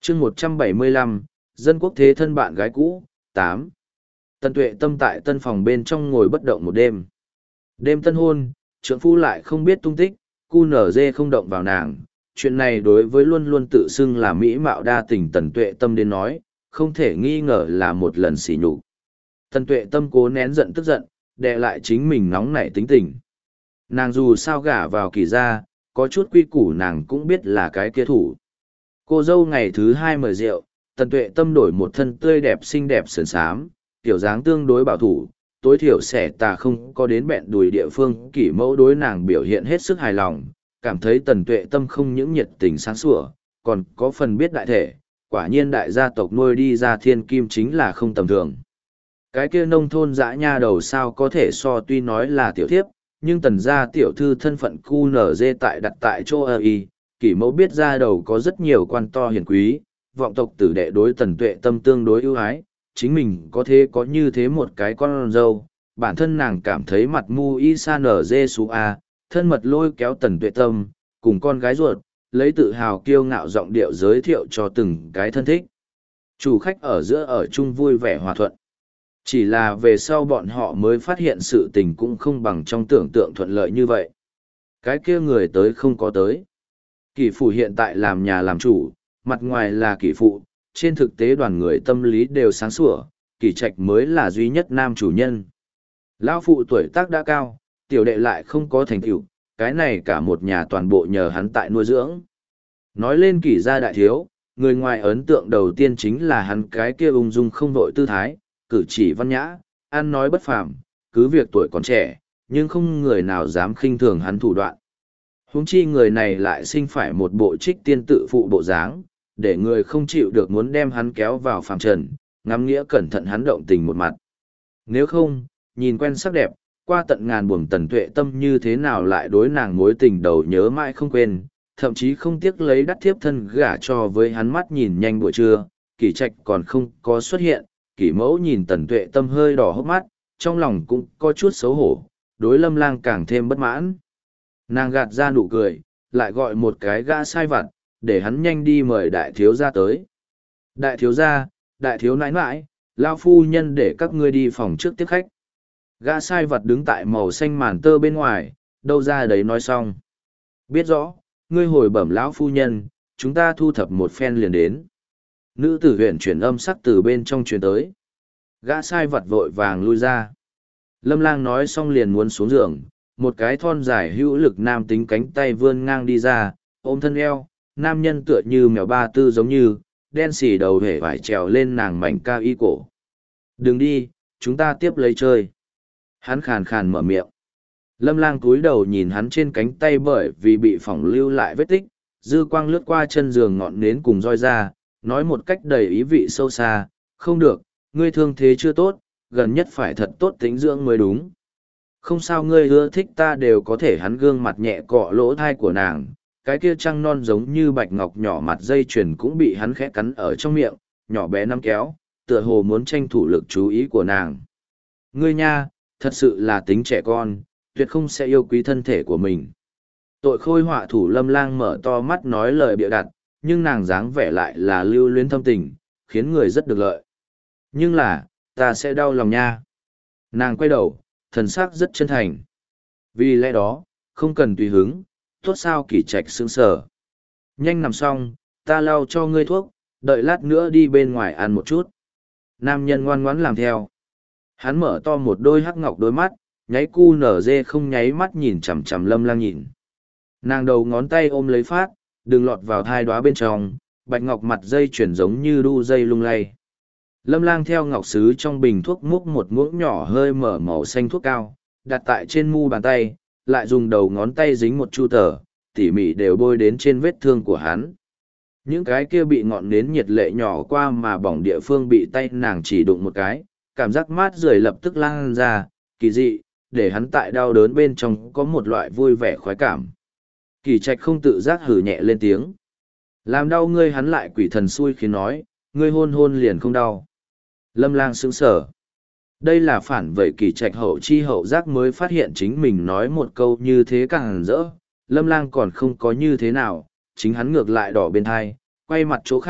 chương 175, dân quốc thế thân bạn gái cũ, 8. Tần Tuệ Tâm tại tân phòng bên trong ngồi bất động một đêm. Đêm tân hôn, trượng phu lại không biết tung tích, cu nở dê không động vào nàng. Chuyện này đối với luôn luôn tự xưng là mỹ mạo đa tình Tần Tuệ Tâm đến nói, không thể nghi ngờ là một lần sỉ nhục. Tần Tuệ Tâm cố nén giận tức giận, đè lại chính mình nóng nảy tính tình. Nàng dù sao gả vào Kỳ gia, có chút quy củ nàng cũng biết là cái kia thủ. Cô dâu ngày thứ 2 mời rượu, Tần Tuệ Tâm đổi một thân tươi đẹp xinh đẹp sườn xám, kiểu dáng tương đối bảo thủ, tối thiểu xẻ tà không có đến bẹn đùi địa phương. Kỷ mẫu đối nàng biểu hiện hết sức hài lòng, cảm thấy Tần Tuệ Tâm không những nhiệt tình sáng sủa, còn có phần biết đại thể, quả nhiên đại gia tộc nuôi đi ra thiên kim chính là không tầm thường. Cái kia nông thôn dã nha đầu sao có thể so, tuy nói là tiểu thiếp, nhưng Tần gia tiểu thư thân phận cu nở dê tại đặt tại chỗ ở y. Kỷ mẫu biết ra đầu có rất nhiều quan to hiền quý, vọng tộc tử đệ đối Tần Tuệ Tâm tương đối ưu ái, chính mình có thế có như thế một cái con dâu, bản thân nàng cảm thấy mặt mu y sa nở dê xú a, thân mật lôi kéo Tần Tuệ Tâm, cùng con gái ruột, lấy tự hào kiêu ngạo giọng điệu giới thiệu cho từng cái thân thích. Chủ khách ở giữa ở chung vui vẻ hòa thuận. Chỉ là về sau bọn họ mới phát hiện sự tình cũng không bằng trong tưởng tượng thuận lợi như vậy. Cái kia người tới không có tới. Kỷ phủ hiện tại làm nhà làm chủ, mặt ngoài là kỷ phụ, trên thực tế đoàn người tâm lý đều sáng sủa, Kỷ Trạch mới là duy nhất nam chủ nhân. Lão phụ tuổi tác đã cao, tiểu đệ lại không có thành tựu, cái này cả một nhà toàn bộ nhờ hắn tại nuôi dưỡng. Nói lên Kỷ gia đại thiếu, người ngoài ấn tượng đầu tiên chính là hắn cái kia ung dung không vội tư thái, cử chỉ văn nhã, ăn nói bất phàm, cứ việc tuổi còn trẻ, nhưng không người nào dám khinh thường hắn thủ đoạn. Huống chi người này lại sinh phải một bộ trích tiên tự phụ bộ dáng, để người không chịu được muốn đem hắn kéo vào phàm trần, ngắm nghĩa cẩn thận hắn động tình một mặt. Nếu không, nhìn quen sắc đẹp, qua tận ngàn buồng Tần Tuệ Tâm như thế nào lại đối nàng mối tình đầu nhớ mãi không quên, thậm chí không tiếc lấy đắt thiếp thân gả cho với hắn. Mắt nhìn nhanh buổi trưa, Kỷ Trạch còn không có xuất hiện, Kỷ mẫu nhìn Tần Tuệ Tâm hơi đỏ hốc mắt, trong lòng cũng có chút xấu hổ, đối Lâm Lang càng thêm bất mãn. Nàng gạt ra nụ cười, lại gọi một cái gã sai vặt, để hắn nhanh đi mời đại thiếu gia tới. Đại thiếu gia, đại thiếu nãi nãi, lao phu nhân để các ngươi đi phòng trước tiếp khách. Gã sai vặt đứng tại màu xanh màn tơ bên ngoài, đâu ra đấy nói xong. Biết rõ, ngươi hồi bẩm lão phu nhân, chúng ta thu thập một phen liền đến. Nữ tử huyện chuyển âm sắc từ bên trong truyền tới. Gã sai vặt vội vàng lui ra. Lâm Lang nói xong liền muốn xuống giường, một cái thon dài hữu lực nam tính cánh tay vươn ngang đi ra, ôm thân eo, nam nhân tựa như mèo ba tư giống như, đen xì đầu hể vải trèo lên nàng mảnh cao y cổ. Đừng đi, chúng ta tiếp lấy chơi. Hắn khàn khàn mở miệng. Lâm Lang cúi đầu nhìn hắn trên cánh tay bởi vì bị phỏng lưu lại vết tích, dư quang lướt qua chân giường ngọn nến cùng roi ra, nói một cách đầy ý vị sâu xa, không được, ngươi thương thế chưa tốt, gần nhất phải thật tốt tĩnh dưỡng mới đúng. Không sao, ngươi ưa thích ta đều có thể. Hắn gương mặt nhẹ cọ lỗ thai của nàng, cái kia trăng non giống như bạch ngọc nhỏ mặt dây chuyền cũng bị hắn khẽ cắn ở trong miệng, nhỏ bé nắm kéo, tựa hồ muốn tranh thủ lực chú ý của nàng. Ngươi nha, thật sự là tính trẻ con, tuyệt không sẽ yêu quý thân thể của mình. Tội khôi họa thủ Lâm Lang mở to mắt nói lời bịa đặt, nhưng nàng dáng vẻ lại là lưu luyến thâm tình, khiến người rất được lợi. Nhưng là, ta sẽ đau lòng nha. Nàng quay đầu, thần sắc rất chân thành. Vì lẽ đó, không cần tùy hứng, tốt sao? Kỷ Trạch sững sờ. Nhanh nằm xong, ta lau cho ngươi thuốc, đợi lát nữa đi bên ngoài ăn một chút. Nam nhân ngoan ngoãn làm theo. Hắn mở to một đôi hắc ngọc đôi mắt, nháy cu nở dê không nháy mắt nhìn chằm chằm Lâm Lang nhìn. Nàng đầu ngón tay ôm lấy phát, đừng lọt vào thai đóa bên trong, bạch ngọc mặt dây chuyển giống như đu dây lung lay. Lâm Lang theo ngọc sứ trong bình thuốc múc một muỗng nhỏ hơi mở màu xanh thuốc cao, đặt tại trên mu bàn tay, lại dùng đầu ngón tay dính một chu tờ, tỉ mỉ đều bôi đến trên vết thương của hắn. Những cái kia bị ngọn nến nhiệt lệ nhỏ qua mà bỏng địa phương bị tay nàng chỉ đụng một cái, cảm giác mát rượi lập tức lan ra, kỳ dị, để hắn tại đau đớn bên trong có một loại vui vẻ khoái cảm. Kỳ Trạch không tự giác hử nhẹ lên tiếng. Làm đau ngươi. Hắn lại quỷ thần xui khiến nói, ngươi hôn hôn liền không đau. Lâm Lang sững sờ. Đây là phản vậy. Kỳ Trạch hậu chi hậu giác mới phát hiện chính mình nói một câu như thế càng rỡ. Lâm Lang còn không có như thế nào, chính hắn ngược lại đỏ bên thai, quay mặt chỗ khác,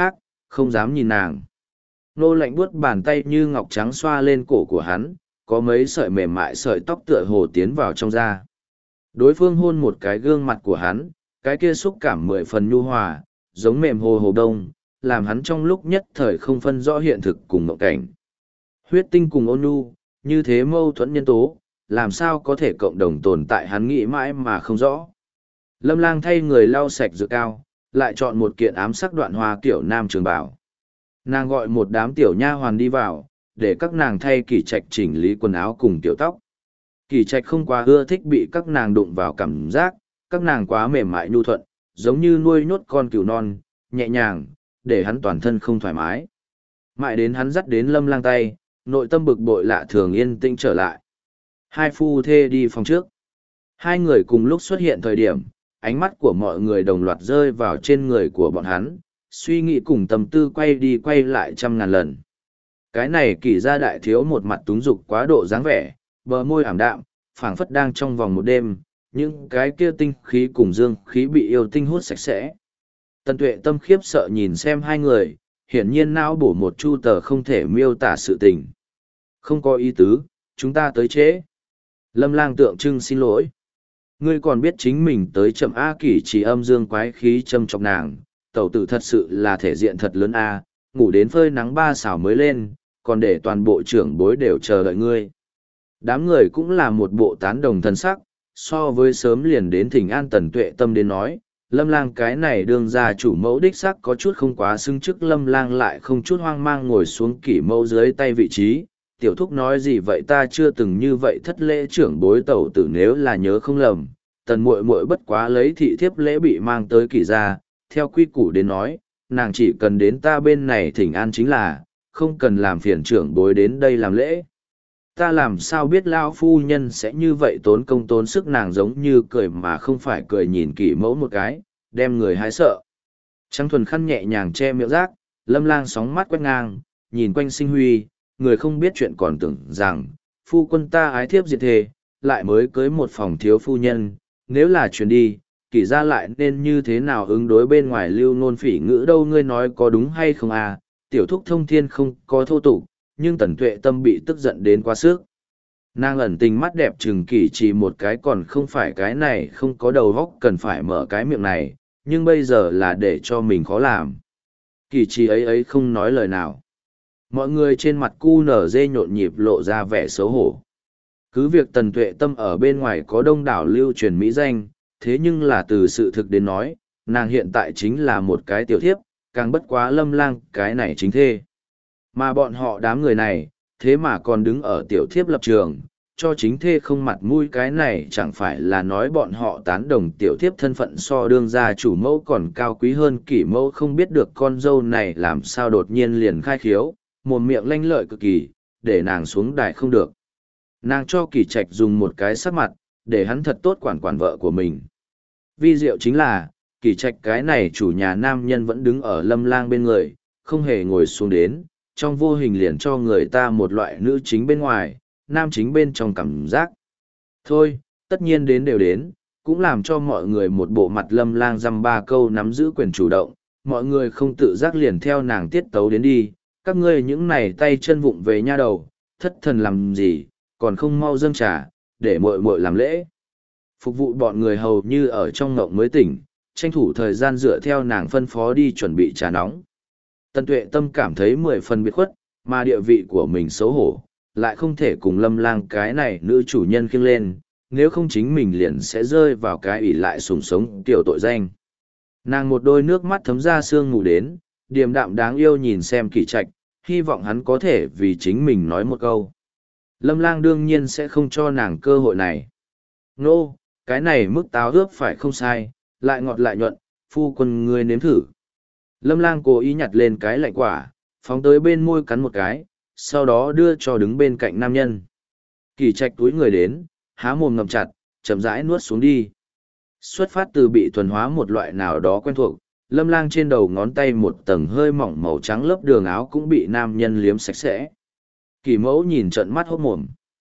không dám nhìn nàng. Nô lạnh buốt bàn tay như ngọc trắng xoa lên cổ của hắn, có mấy sợi mềm mại sợi tóc tựa hồ tiến vào trong da. Đối phương hôn một cái gương mặt của hắn, cái kia xúc cảm 10 phần nhu hòa, giống mềm hồ hồ đông, làm hắn trong lúc nhất thời không phân rõ hiện thực cùng mộng cảnh. Huyết tinh cùng ôn nhu, như thế mâu thuẫn nhân tố, làm sao có thể cộng đồng tồn tại hắn nghĩ mãi mà không rõ. Lâm Lang thay người lau sạch dược cao, lại chọn một kiện ám sắc đoạn hoa kiểu nam trường bảo. Nàng gọi một đám tiểu nha hoàn đi vào, để các nàng thay Kỳ Trạch chỉnh lý quần áo cùng tiểu tóc. Kỳ Trạch không quá ưa thích bị các nàng đụng vào cảm giác, các nàng quá mềm mại nhu thuận, giống như nuôi nhốt con cừu non, nhẹ nhàng, để hắn toàn thân không thoải mái. Mãi đến hắn dắt đến Lâm Lang tay, nội tâm bực bội lạ thường yên tĩnh trở lại. Hai phu thê đi phòng trước. Hai người cùng lúc xuất hiện thời điểm, ánh mắt của mọi người đồng loạt rơi vào trên người của bọn hắn, suy nghĩ cùng tâm tư quay đi quay lại 100.000 lần. Cái này Kỳ gia đại thiếu một mặt túng dục quá độ dáng vẻ, bờ môi ảm đạm, phảng phất đang trong vòng một đêm, những cái kia tinh khí cùng dương khí bị yêu tinh hút sạch sẽ. Tần Tuệ Tâm khiếp sợ nhìn xem hai người, hiển nhiên não bổ một chu tờ không thể miêu tả sự tình. Không có ý tứ, chúng ta tới trễ. Lâm Lang tượng trưng xin lỗi. Ngươi còn biết chính mình tới chậm A. Kỳ chỉ âm dương quái khí châm chọc nàng, tẩu tử thật sự là thể diện thật lớn A, ngủ đến phơi nắng 3 xảo mới lên, còn để toàn bộ trưởng bối đều chờ đợi ngươi. Đám người cũng là một bộ tán đồng thân sắc, so với sớm liền đến thỉnh an Tần Tuệ Tâm đến nói, Lâm Lang cái này đương ra chủ mẫu đích sắc có chút không quá xưng chức. Lâm Lang lại không chút hoang mang ngồi xuống Kỷ mẫu dưới tay vị trí. Tiểu thúc nói gì vậy, ta chưa từng như vậy thất lễ trưởng bối tẩu tử, nếu là nhớ không lầm, Tần muội muội bất quá lấy thị thiếp lễ bị mang tới Kỷ gia, theo quy củ đến nói, nàng chỉ cần đến ta bên này thỉnh an chính là, không cần làm phiền trưởng bối đến đây làm lễ. Ta làm sao biết lão phu nhân sẽ như vậy tốn công tốn sức. Nàng giống như cười mà không phải cười nhìn Kỷ mẫu một cái, đem người hái sợ. Trắng thuần khăn nhẹ nhàng che miệng rác, Lâm Lang sóng mắt quét ngang, nhìn quanh sinh huy, người không biết chuyện còn tưởng rằng, phu quân ta ái thiếp diệt thề, lại mới cưới một phòng thiếu phu nhân, nếu là chuyển đi, Kỷ gia lại nên như thế nào ứng đối bên ngoài lưu nôn phỉ ngữ đâu, ngươi nói có đúng hay không à? Tiểu thúc thông thiên không có thô tục, nhưng Tần Tuệ Tâm bị tức giận đến quá sức. Nàng ẩn tình mắt đẹp chừng Kỳ chỉ một cái, còn không phải cái này không có đầu óc cần phải mở cái miệng này, nhưng bây giờ là để cho mình khó làm. Kỳ chỉ ấy không nói lời nào. Mọi người trên mặt cu nở dê nhộn nhịp lộ ra vẻ xấu hổ. Cứ việc Tần Tuệ Tâm ở bên ngoài có đông đảo lưu truyền mỹ danh, thế nhưng là từ sự thực đến nói, nàng hiện tại chính là một cái tiểu thiếp, càng bất quá Lâm Lang cái này chính thê. Mà bọn họ đám người này, thế mà còn đứng ở tiểu thiếp lập trường, cho chính thê không mặt mũi, cái này chẳng phải là nói bọn họ tán đồng tiểu thiếp thân phận so đương gia chủ mẫu còn cao quý hơn Kỷ mẫu. Không biết được con dâu này làm sao đột nhiên liền khai khiếu, một miệng lanh lợi cực kỳ, để nàng xuống đài không được. Nàng cho Kỳ Trạch dùng một cái sắc mặt, để hắn thật tốt quản quản vợ của mình. Vi diệu chính là, Kỳ Trạch cái này chủ nhà nam nhân vẫn đứng ở Lâm Lang bên người, không hề ngồi xuống đến, trong vô hình liền cho người ta một loại nữ chính bên ngoài, nam chính bên trong cảm giác. Thôi, tất nhiên đến đều đến, cũng làm cho mọi người một bộ mặt Lâm Lang dăm ba câu nắm giữ quyền chủ động, mọi người không tự giác liền theo nàng tiết tấu đến đi, các ngươi những này tay chân vụng về nha đầu, thất thần làm gì, còn không mau dâng trà, để muội muội làm lễ. Phục vụ bọn người hầu như ở trong ngộng mới tỉnh, tranh thủ thời gian dựa theo nàng phân phó đi chuẩn bị trà nóng. Tần Tuệ Tâm cảm thấy 10 phần biệt khuất, mà địa vị của mình xấu hổ, lại không thể cùng Lâm Lang cái này nữ chủ nhân khiêng lên, nếu không chính mình liền sẽ rơi vào cái ỷ lại sùng sống tiểu tội danh. Nàng một đôi nước mắt thấm ra sương ngủ đến, điềm đạm đáng yêu nhìn xem Kỳ Trạch, hy vọng hắn có thể vì chính mình nói một câu. Lâm Lang đương nhiên sẽ không cho nàng cơ hội này. Nô, cái này mức táo ướp phải không sai, lại ngọt lại nhuận, phu quân ngươi nếm thử. Lâm Lang cố ý nhặt lên cái lạnh quả, phóng tới bên môi cắn một cái, sau đó đưa cho đứng bên cạnh nam nhân. Kỳ Trạch túi người đến, há mồm ngậm chặt, chậm rãi nuốt xuống đi. Xuất phát từ bị thuần hóa một loại nào đó quen thuộc, Lâm Lang trên đầu ngón tay một tầng hơi mỏng màu trắng lớp đường áo cũng bị nam nhân liếm sạch sẽ. Kỳ mẫu nhìn trợn mắt hốt mồm.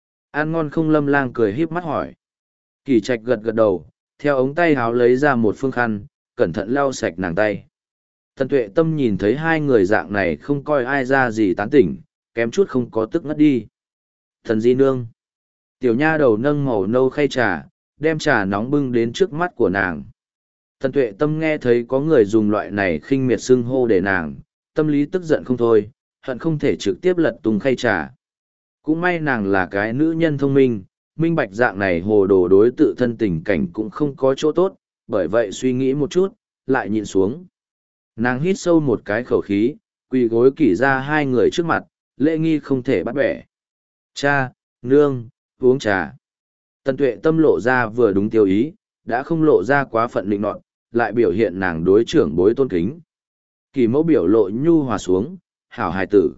Ăn ngon không? Lâm Lang cười híp mắt hỏi. Kỳ Trạch gật gật đầu, theo ống tay áo lấy ra một phương khăn, cẩn thận lau sạch nàng tay. Tần Tuệ Tâm nhìn thấy hai người dạng này không coi ai ra gì tán tỉnh, kém chút không có tức ngất đi. Thần Di Nương. Tiểu nha đầu nâng màu nâu khay trà, đem trà nóng bưng đến trước mắt của nàng. Tần Tuệ Tâm nghe thấy có người dùng loại này khinh miệt xưng hô để nàng, tâm lý tức giận không thôi, hận không thể trực tiếp lật tung khay trà. Cũng may nàng là cái nữ nhân thông minh, minh bạch dạng này hồ đồ đối tự thân tình cảnh cũng không có chỗ tốt, bởi vậy suy nghĩ một chút, lại nhịn xuống. Nàng hít sâu một cái khẩu khí, quỳ gối kỷ ra hai người trước mặt, lễ nghi không thể bắt bẻ. Cha, nương, uống trà. Tần Tuệ Tâm lộ ra vừa đúng tiêu ý, đã không lộ ra quá phận định nọt, lại biểu hiện nàng đối trưởng bối tôn kính. Kỳ mẫu biểu lộ nhu hòa xuống, hảo hài tử.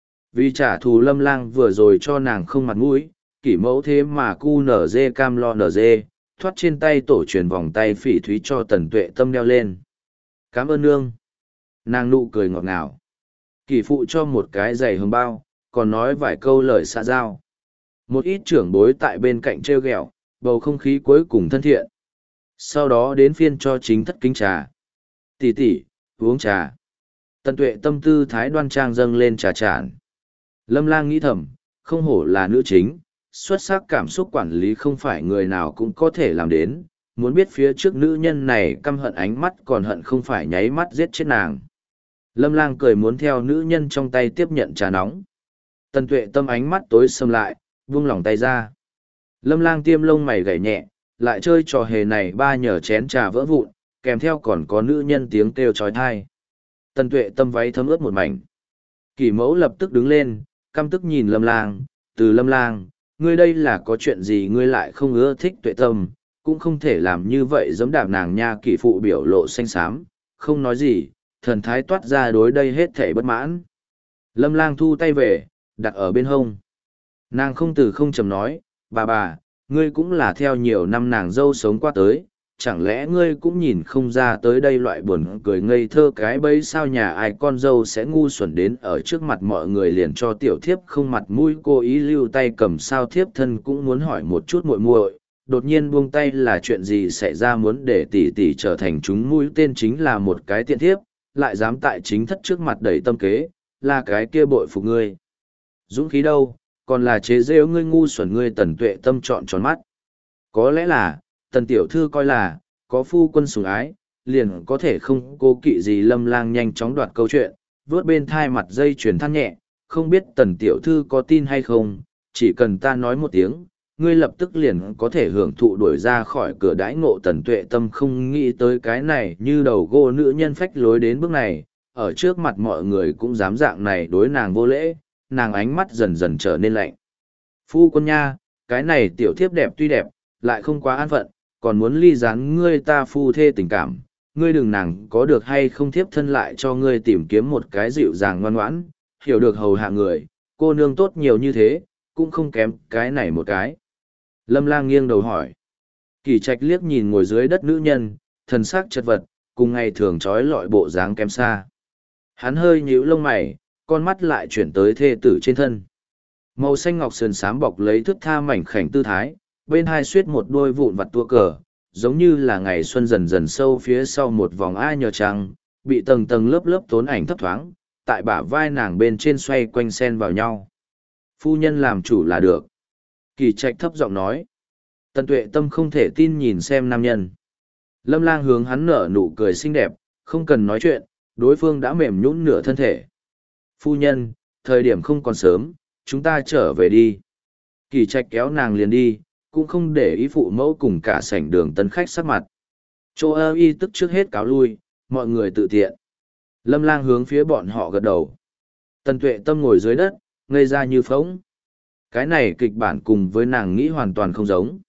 Vì trả thù Lâm Lang vừa rồi cho nàng không mặt mũi, kỷ mẫu thế mà cu nở dê cam lo nở dê, thoát trên tay tổ truyền vòng tay phỉ thúy cho Tần Tuệ Tâm đeo lên. Cảm ơn nương. Nàng nụ cười ngọt ngào. Kỷ phụ cho một cái giày hương bao, còn nói vài câu lời xã giao. Một ít trưởng bối tại bên cạnh treo ghẹo, bầu không khí cuối cùng thân thiện. Sau đó đến phiên cho chính thất kính trà. Tỷ tỷ, uống trà. Tần Tuệ Tâm tư thái đoan trang dâng lên trà chản. Lâm Lang nghĩ thầm, không hổ là nữ chính, xuất sắc cảm xúc quản lý không phải người nào cũng có thể làm đến, muốn biết phía trước nữ nhân này căm hận ánh mắt còn hận không phải nháy mắt giết chết nàng. Lâm Lang cười muốn theo nữ nhân trong tay tiếp nhận trà nóng. Tần Tuệ Tâm ánh mắt tối sầm lại, vung lòng tay ra. Lâm Lang tiêm lông mày gảy nhẹ, lại chơi trò hề này ba nhờ chén trà vỡ vụn, kèm theo còn có nữ nhân tiếng kêu trói thai. Tần Tuệ Tâm váy thấm ướt một mảnh. Kỷ mẫu lập tức đứng lên, căm tức nhìn Lâm Lang, từ Lâm Lang, ngươi đây là có chuyện gì ngươi lại không ưa thích Tuệ Tâm, cũng không thể làm như vậy giống đạp nàng nha. Kỷ phụ biểu lộ xanh xám, không nói gì, thần thái toát ra đối đây hết thể bất mãn. Lâm Lang thu tay về, đặt ở bên hông. Nàng không từ không chầm nói, bà, ngươi cũng là theo nhiều năm nàng dâu sống qua tới, chẳng lẽ ngươi cũng nhìn không ra tới đây loại buồn cười ngây thơ cái bấy sao nhà ai con dâu sẽ ngu xuẩn đến ở trước mặt mọi người liền cho tiểu thiếp không mặt mũi, cố ý lưu tay cầm sao thiếp thân cũng muốn hỏi một chút muội muội, đột nhiên buông tay là chuyện gì xảy ra, muốn để tỷ tỷ trở thành chúng mũi tên chính là một cái tiện thiếp, lại dám tại chính thất trước mặt đầy tâm kế, là cái kia bội phục ngươi. Dũng khí đâu, còn là chế rêu ngươi ngu xuẩn. Ngươi Tần Tuệ Tâm trọn tròn mắt. Có lẽ là, Tần tiểu thư coi là, có phu quân sủng ái, liền có thể không cố kỵ gì. Lâm Lang nhanh chóng đoạt câu chuyện, vớt bên thai mặt dây chuyền than nhẹ, không biết Tần tiểu thư có tin hay không, chỉ cần ta nói một tiếng, ngươi lập tức liền có thể hưởng thụ đuổi ra khỏi cửa đãi ngộ. Tần Tuệ Tâm không nghĩ tới cái này như đầu gỗ nữ nhân phách lối đến bước này, ở trước mặt mọi người cũng dám dạng này đối nàng vô lễ, nàng ánh mắt dần dần trở nên lạnh. Phu quân nha, cái này tiểu thiếp đẹp tuy đẹp, lại không quá an phận, còn muốn ly gián ngươi ta phu thê tình cảm, ngươi đừng nàng có được hay không thiếp thân lại cho ngươi tìm kiếm một cái dịu dàng ngoan ngoãn, hiểu được hầu hạ người, cô nương tốt nhiều như thế, cũng không kém cái này một cái. Lâm Lang nghiêng đầu hỏi. Kỳ Trạch liếc nhìn ngồi dưới đất nữ nhân, thần sắc chật vật, cùng ngày thường trói lọi bộ dáng kém xa. Hắn hơi nhíu lông mày, con mắt lại chuyển tới thê tử trên thân. Màu xanh ngọc sườn xám bọc lấy thước tha mảnh khảnh tư thái, bên hai suýt một đôi vụn vặt tua cờ, giống như là ngày xuân dần dần sâu phía sau một vòng ai nhờ trăng, bị tầng tầng lớp lớp tốn ảnh thấp thoáng, tại bả vai nàng bên trên xoay quanh sen vào nhau. Phu nhân làm chủ là được. Kỳ Trạch thấp giọng nói. Tần Tuệ Tâm không thể tin nhìn xem nam nhân. Lâm Lang hướng hắn nở nụ cười xinh đẹp, không cần nói chuyện, đối phương đã mềm nhũn nửa thân thể. Phu nhân, thời điểm không còn sớm, chúng ta trở về đi. Kỳ Trạch kéo nàng liền đi, cũng không để ý phụ mẫu cùng cả sảnh đường tân khách sắc mặt. Chỗ ơ y tức trước hết cáo lui, mọi người tự tiện. Lâm Lang hướng phía bọn họ gật đầu. Tần Tuệ Tâm ngồi dưới đất, ngây ra như phỗng. Cái này kịch bản cùng với nàng nghĩ hoàn toàn không giống.